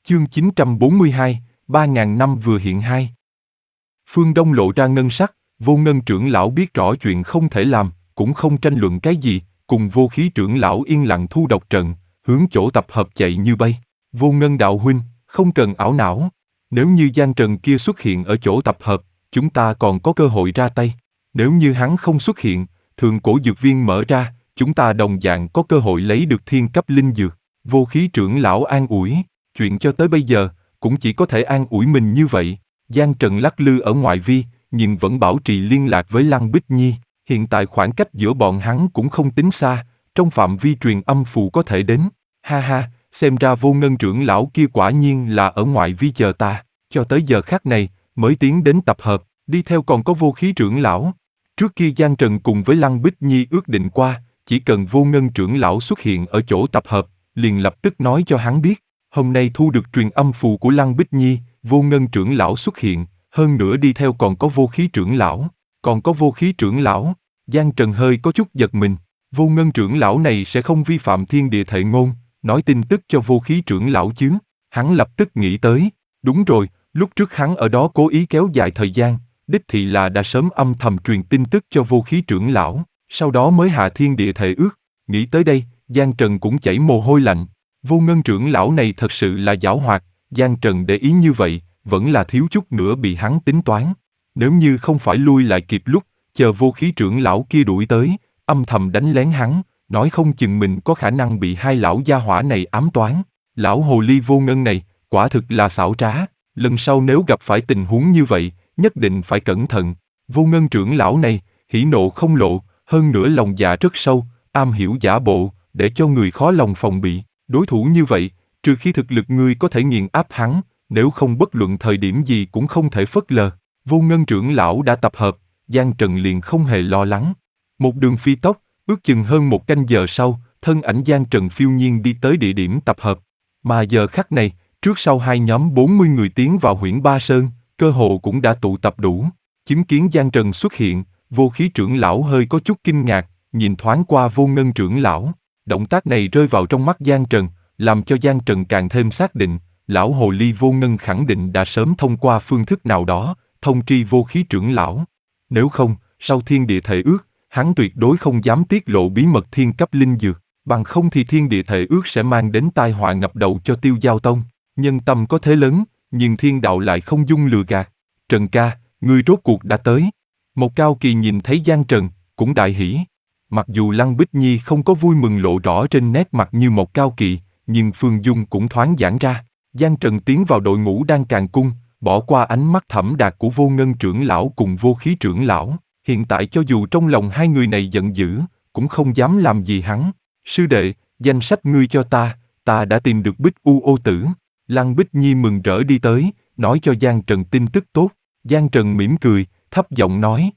Chương 942, 3.000 năm vừa hiện hai. Phương Đông lộ ra ngân sắc, Vô Ngân trưởng lão biết rõ chuyện không thể làm, cũng không tranh luận cái gì, cùng Vô Khí trưởng lão yên lặng thu độc trận, hướng chỗ tập hợp chạy như bay. Vô Ngân đạo huynh, không cần ảo não. Nếu như Giang Trần kia xuất hiện ở chỗ tập hợp, chúng ta còn có cơ hội ra tay. Nếu như hắn không xuất hiện, thượng cổ dược viên mở ra, chúng ta đồng dạng có cơ hội lấy được thiên cấp linh dược. Vô Khí trưởng lão an ủi. Chuyện cho tới bây giờ, cũng chỉ có thể an ủi mình như vậy. Giang Trần lắc lư ở ngoại vi, nhưng vẫn bảo trì liên lạc với Lăng Bích Nhi. Hiện tại khoảng cách giữa bọn hắn cũng không tính xa, trong phạm vi truyền âm phù có thể đến. Ha ha, xem ra Vô Ngân trưởng lão kia quả nhiên là ở ngoại vi chờ ta. Cho tới giờ khắc này, mới tiến đến tập hợp, đi theo còn có Vô Khí trưởng lão. Trước kia Giang Trần cùng với Lăng Bích Nhi ước định qua, chỉ cần Vô Ngân trưởng lão xuất hiện ở chỗ tập hợp, liền lập tức nói cho hắn biết. Hôm nay thu được truyền âm phù của Lăng Bích Nhi, Vô Ngân trưởng lão xuất hiện, hơn nữa đi theo còn có Vô Khí trưởng lão. Còn có Vô Khí trưởng lão, Giang Trần hơi có chút giật mình. Vô Ngân trưởng lão này sẽ không vi phạm thiên địa thệ ngôn, nói tin tức cho Vô Khí trưởng lão chứ. Hắn lập tức nghĩ tới, đúng rồi, lúc trước hắn ở đó cố ý kéo dài thời gian, đích thị là đã sớm âm thầm truyền tin tức cho Vô Khí trưởng lão, sau đó mới hạ thiên địa thệ ước. Nghĩ tới đây, Giang Trần cũng chảy mồ hôi lạnh. Vô Ngân trưởng lão này thật sự là giảo hoạt, Giang Trần để ý như vậy, vẫn là thiếu chút nữa bị hắn tính toán. Nếu như không phải lui lại kịp lúc, chờ Vô Khí trưởng lão kia đuổi tới, âm thầm đánh lén hắn, nói không chừng mình có khả năng bị hai lão gia hỏa này ám toán. Lão hồ ly Vô Ngân này, quả thực là xảo trá, lần sau nếu gặp phải tình huống như vậy, nhất định phải cẩn thận. Vô Ngân trưởng lão này, hỉ nộ không lộ, hơn nữa lòng dạ rất sâu, am hiểu giả bộ, để cho người khó lòng phòng bị. Đối thủ như vậy, trừ khi thực lực ngươi có thể nghiền áp hắn, nếu không bất luận thời điểm gì cũng không thể phớt lờ. Vô Ngân trưởng lão đã tập hợp, Giang Trần liền không hề lo lắng. Một đường phi tốc, ước chừng hơn một canh giờ sau, thân ảnh Giang Trần phiêu nhiên đi tới địa điểm tập hợp. Mà giờ khắc này, trước sau hai nhóm 40 người tiến vào Huyễn Ba Sơn, cơ hồ cũng đã tụ tập đủ. Chứng kiến Giang Trần xuất hiện, Vô Khí trưởng lão hơi có chút kinh ngạc, nhìn thoáng qua Vô Ngân trưởng lão. Động tác này rơi vào trong mắt Giang Trần, làm cho Giang Trần càng thêm xác định, lão hồ ly Vô Ngân khẳng định đã sớm thông qua phương thức nào đó, thông tri Vô Khí trưởng lão. Nếu không, sau thiên địa thệ ước, hắn tuyệt đối không dám tiết lộ bí mật thiên cấp linh dược, bằng không thì thiên địa thệ ước sẽ mang đến tai họa ngập đầu cho Tiêu Giao Tông. Nhân tâm có thế lớn, nhưng thiên đạo lại không dung lừa gạt. Trần ca, ngươi rốt cuộc đã tới. Một Cao Kỳ nhìn thấy Giang Trần, cũng đại hỉ. Mặc dù Lăng Bích Nhi không có vui mừng lộ rõ trên nét mặt như một Cao Kỳ, nhưng Phương Dung cũng thoáng giãn ra. Giang Trần tiến vào đội ngũ đang càng cung, bỏ qua ánh mắt thẫm đạc của Vô Ngân trưởng lão cùng Vô Khí trưởng lão. Hiện tại cho dù trong lòng hai người này giận dữ, cũng không dám làm gì hắn. Sư đệ, danh sách ngươi cho ta đã tìm được Bích U Ô Tử. Lăng Bích Nhi mừng rỡ đi tới, nói cho Giang Trần tin tức tốt. Giang Trần mỉm cười, thấp giọng nói.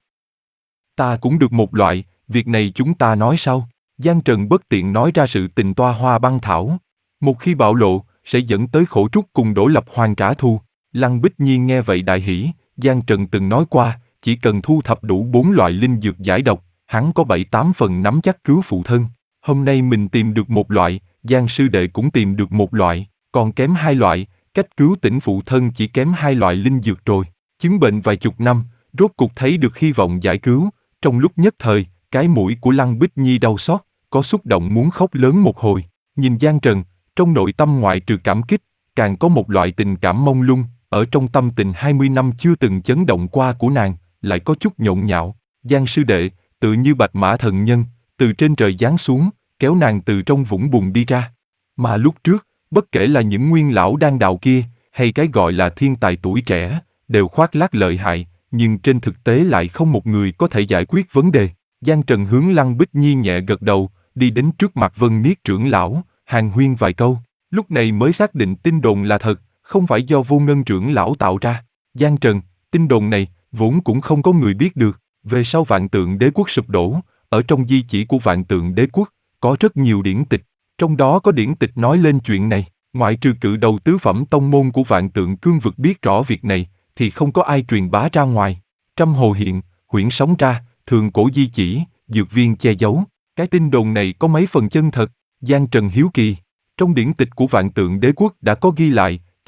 Ta cũng được một loại, việc này chúng ta nói sau. Giang Trần bất tiện nói ra sự tình toa hoa băng thảo. Một khi bạo lộ, sẽ dẫn tới khổ trúc cùng Đỗ Lập Hoàng trả thù. Lăng Bích Nhi nghe vậy đại hỉ, Giang Trần từng nói qua, chỉ cần thu thập đủ 4 loại linh dược giải độc, hắn có 7-8 phần nắm chắc cứu phụ thân. Hôm nay mình tìm được một loại, Giang sư đệ cũng tìm được một loại, còn kém 2 loại, cách cứu tỉnh phụ thân chỉ kém 2 loại linh dược rồi. Chứng bệnh vài chục năm, rốt cục thấy được hy vọng giải cứu. Trong lúc nhất thời, cái mũi của Lăng Bích Nhi đau xót, có xúc động muốn khóc lớn một hồi. Nhìn Giang Trần, trong nội tâm ngoại trừ cảm kích, càng có một loại tình cảm mông lung, ở trong tâm tình 20 năm chưa từng chấn động qua của nàng, lại có chút nhộn nhạo. Giang sư đệ, tự như bạch mã thần nhân, từ trên trời giáng xuống, kéo nàng từ trong vũng bùn đi ra. Mà lúc trước, bất kể là những nguyên lão đan đạo kia, hay cái gọi là thiên tài tuổi trẻ, đều khoác lác lợi hại, nhưng trên thực tế lại không một người có thể giải quyết vấn đề. Giang Trần hướng Lăng Bích Nhi nhẹ gật đầu, đi đến trước mặt Vân Niết trưởng lão, hàn huyên vài câu, lúc này mới xác định tin đồn là thật, không phải do Vô Ngân trưởng lão tạo ra. Giang Trần, tin đồn này, vốn cũng không có người biết được, về sau Vạn Tượng Đế quốc sụp đổ, ở trong di chỉ của Vạn Tượng Đế quốc, có rất nhiều điển tịch, trong đó có điển tịch nói lên chuyện này, ngoại trừ cự đầu tứ phẩm tông môn của Vạn Tượng Cương vực biết rõ việc này, thì không có ai truyền bá ra ngoài. Trăm hồ hiện, huyễn sống ra, thường cổ di chỉ, dược viên che giấu, cái tin đồn này có mấy phần chân thật. Giang Trần hiếu kỳ, trong điển tịch của Vạn Tượng Đế quốc đã có ghi lại,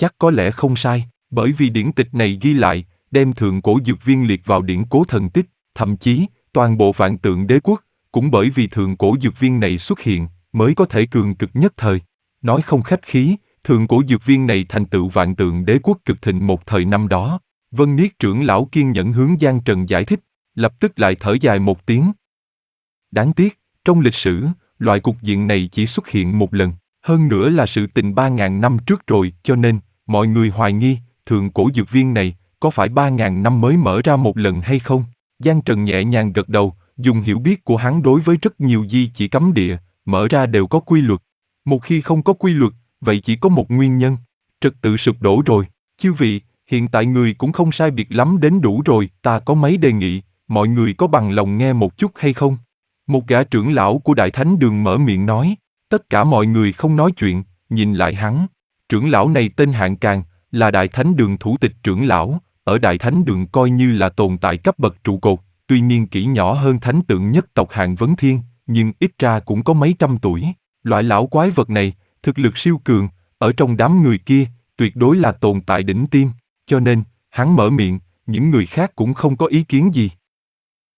chắc có lẽ không sai, bởi vì điển tịch này ghi lại, đem thượng cổ dược viên liệt vào điển cố thần tích, thậm chí, toàn bộ Vạn Tượng Đế quốc, cũng bởi vì thượng cổ dược viên này xuất hiện, mới có thể cường cực nhất thời. Nói không khách khí, thượng cổ dược viên này thành tựu Vạn Tượng Đế quốc cực thịnh một thời năm đó. Vân Niết trưởng lão kiên nhẫn hướng Giang Trần giải thích, lập tức lại thở dài một tiếng. Đáng tiếc, trong lịch sử, loại cục diện này chỉ xuất hiện một lần, hơn nữa là sự tình 3.000 năm trước rồi, cho nên, mọi người hoài nghi, thượng cổ dược viên này, có phải 3.000 năm mới mở ra một lần hay không? Giang Trần nhẹ nhàng gật đầu, dùng hiểu biết của hắn đối với rất nhiều di chỉ cấm địa, mở ra đều có quy luật. Một khi không có quy luật, vậy chỉ có một nguyên nhân, trật tự sụp đổ rồi. Chư vị, hiện tại người cũng không sai biệt lắm đến đủ rồi, ta có mấy đề nghị, mọi người có bằng lòng nghe một chút hay không? Một gã trưởng lão của Đại Thánh Đường mở miệng nói, tất cả mọi người không nói chuyện, nhìn lại hắn. Trưởng lão này tên Hạng Càn, là Đại Thánh Đường thủ tịch trưởng lão, ở Đại Thánh Đường coi như là tồn tại cấp bậc trụ cột, tuy niên kỷ nhỏ hơn thánh tượng nhất tộc Hạng Vấn Thiên, nhưng ít ra cũng có mấy trăm tuổi. Loại lão quái vật này, thực lực siêu cường, ở trong đám người kia, tuyệt đối là tồn tại đỉnh tiêm, cho nên, hắn mở miệng, những người khác cũng không có ý kiến gì.